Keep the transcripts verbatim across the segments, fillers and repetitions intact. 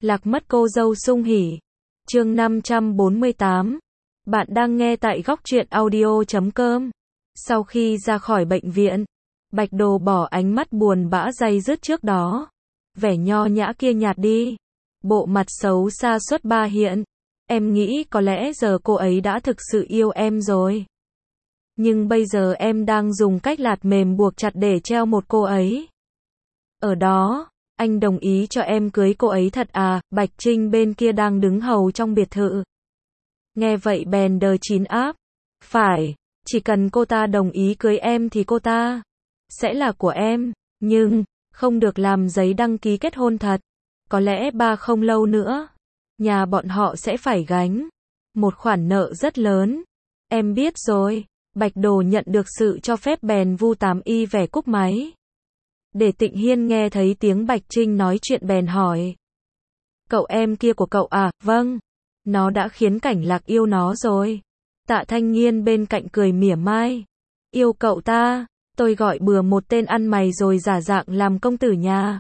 Lạc mất cô dâu sung hỉ. Chương năm trăm bốn mươi tám. Bạn đang nghe tại góc truyện audio chấm com. Sau khi ra khỏi bệnh viện, Bạch Đồ bỏ ánh mắt buồn bã day dứt trước đó. Vẻ nho nhã kia nhạt đi. Bộ mặt xấu xa xuất ba hiện. Em nghĩ có lẽ giờ cô ấy đã thực sự yêu em rồi. Nhưng bây giờ em đang dùng cách lạt mềm buộc chặt để treo một cô ấy. Ở đó, anh đồng ý cho em cưới cô ấy thật à? Bạch Trinh bên kia đang đứng hầu trong biệt thự. Nghe vậy bèn đờ chín áp. Phải, chỉ cần cô ta đồng ý cưới em thì cô ta sẽ là của em, nhưng không được làm giấy đăng ký kết hôn thật. Có lẽ ba không lâu nữa, nhà bọn họ sẽ phải gánh một khoản nợ rất lớn. Em biết rồi. Bạch Đồ nhận được sự cho phép bèn vu tám y vẻ cúp máy. Để Tịnh Hiên nghe thấy tiếng Bạch Trinh nói chuyện bèn hỏi. Cậu em kia của cậu à? Vâng. Nó đã khiến Cảnh Lạc yêu nó rồi. Tạ Thanh Nghiên bên cạnh cười mỉa mai. Yêu cậu ta? Tôi gọi bừa một tên ăn mày rồi giả dạng làm công tử nhà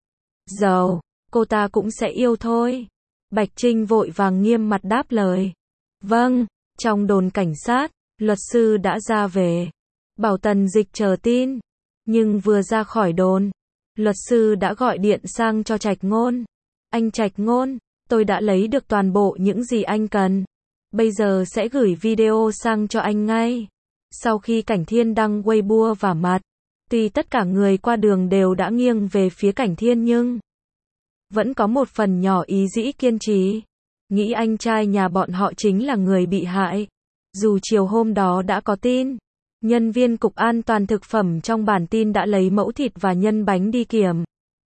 giàu. Cô ta cũng sẽ yêu thôi. Bạch Trinh vội vàng nghiêm mặt đáp lời. Vâng. Trong đồn cảnh sát, luật sư đã ra về. Bảo Tần Dịch chờ tin. Nhưng vừa ra khỏi đồn, luật sư đã gọi điện sang cho Trạch Ngôn. Anh Trạch Ngôn, tôi đã lấy được toàn bộ những gì anh cần. Bây giờ sẽ gửi video sang cho anh ngay. Sau khi Cảnh Thiên đăng Weibo vả mặt, tuy tất cả người qua đường đều đã nghiêng về phía Cảnh Thiên nhưng vẫn có một phần nhỏ ý dĩ kiên trì. Nghĩ anh trai nhà bọn họ chính là người bị hại. Dù chiều hôm đó đã có tin. Nhân viên Cục An toàn Thực phẩm trong bản tin đã lấy mẫu thịt và nhân bánh đi kiểm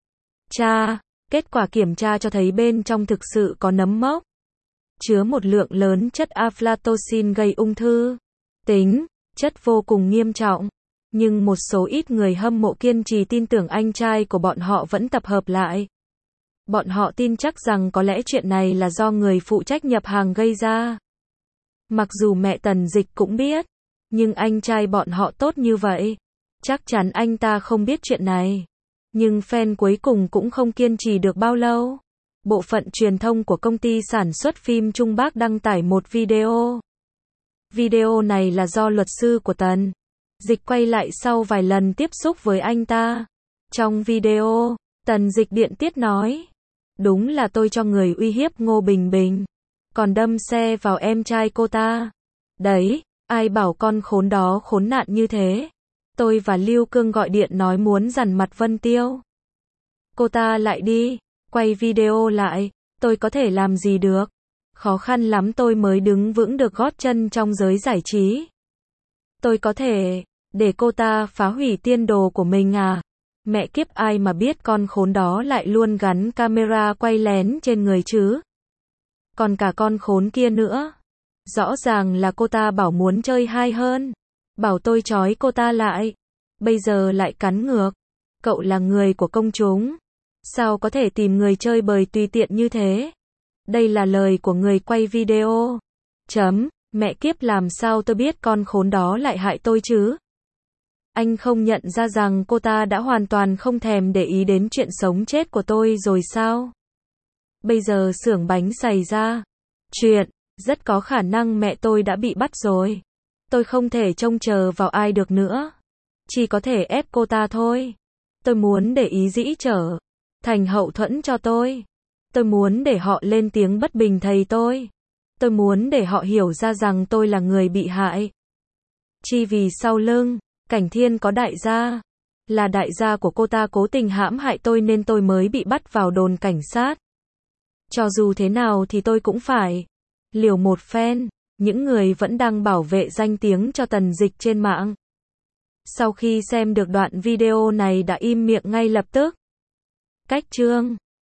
tra. Kết quả kiểm tra cho thấy bên trong thực sự có nấm mốc, chứa một lượng lớn chất aflatoxin gây ung thư tính, chất vô cùng nghiêm trọng. Nhưng một số ít người hâm mộ kiên trì tin tưởng anh trai của bọn họ vẫn tập hợp lại. Bọn họ tin chắc rằng có lẽ chuyện này là do người phụ trách nhập hàng gây ra. Mặc dù mẹ Tần Dịch cũng biết, nhưng anh trai bọn họ tốt như vậy, chắc chắn anh ta không biết chuyện này. Nhưng fan cuối cùng cũng không kiên trì được bao lâu. Bộ phận truyền thông của công ty sản xuất phim Trung Bắc đăng tải một video. Video này là do luật sư của Tần Dịch quay lại sau vài lần tiếp xúc với anh ta. Trong video, Tần Dịch điện tiết nói. Đúng là tôi cho người uy hiếp Ngô Bình Bình, còn đâm xe vào em trai cô ta. Đấy, ai bảo con khốn đó khốn nạn như thế. Tôi và Lưu Cương gọi điện nói muốn dằn mặt Vân Tiêu. Cô ta lại đi, quay video lại. Tôi có thể làm gì được. Khó khăn lắm tôi mới đứng vững được gót chân trong giới giải trí. Tôi có thể để cô ta phá hủy tiên đồ của mình à? Mẹ kiếp, ai mà biết con khốn đó lại luôn gắn camera quay lén trên người chứ. Còn cả con khốn kia nữa. Rõ ràng là cô ta bảo muốn chơi hay hơn. Bảo tôi trói cô ta lại. Bây giờ lại cắn ngược. Cậu là người của công chúng. Sao có thể tìm người chơi bời tùy tiện như thế? Đây là lời của người quay video. Chấm, mẹ kiếp, làm sao tôi biết con khốn đó lại hại tôi chứ? Anh không nhận ra rằng cô ta đã hoàn toàn không thèm để ý đến chuyện sống chết của tôi rồi sao? Bây giờ xưởng bánh xảy ra chuyện, rất có khả năng mẹ tôi đã bị bắt rồi. Tôi không thể trông chờ vào ai được nữa. Chỉ có thể ép cô ta thôi. Tôi muốn để ý dĩ trở thành hậu thuẫn cho tôi. Tôi muốn để họ lên tiếng bất bình thầy tôi. Tôi muốn để họ hiểu ra rằng tôi là người bị hại. Chỉ vì sau lưng Cảnh Thiên có đại gia. Là đại gia của cô ta cố tình hãm hại tôi nên tôi mới bị bắt vào đồn cảnh sát. Cho dù thế nào thì tôi cũng phải liều một phen. Những người vẫn đang bảo vệ danh tiếng cho Tần Dịch trên mạng. Sau khi xem được đoạn video này đã im miệng ngay lập tức. Cách chương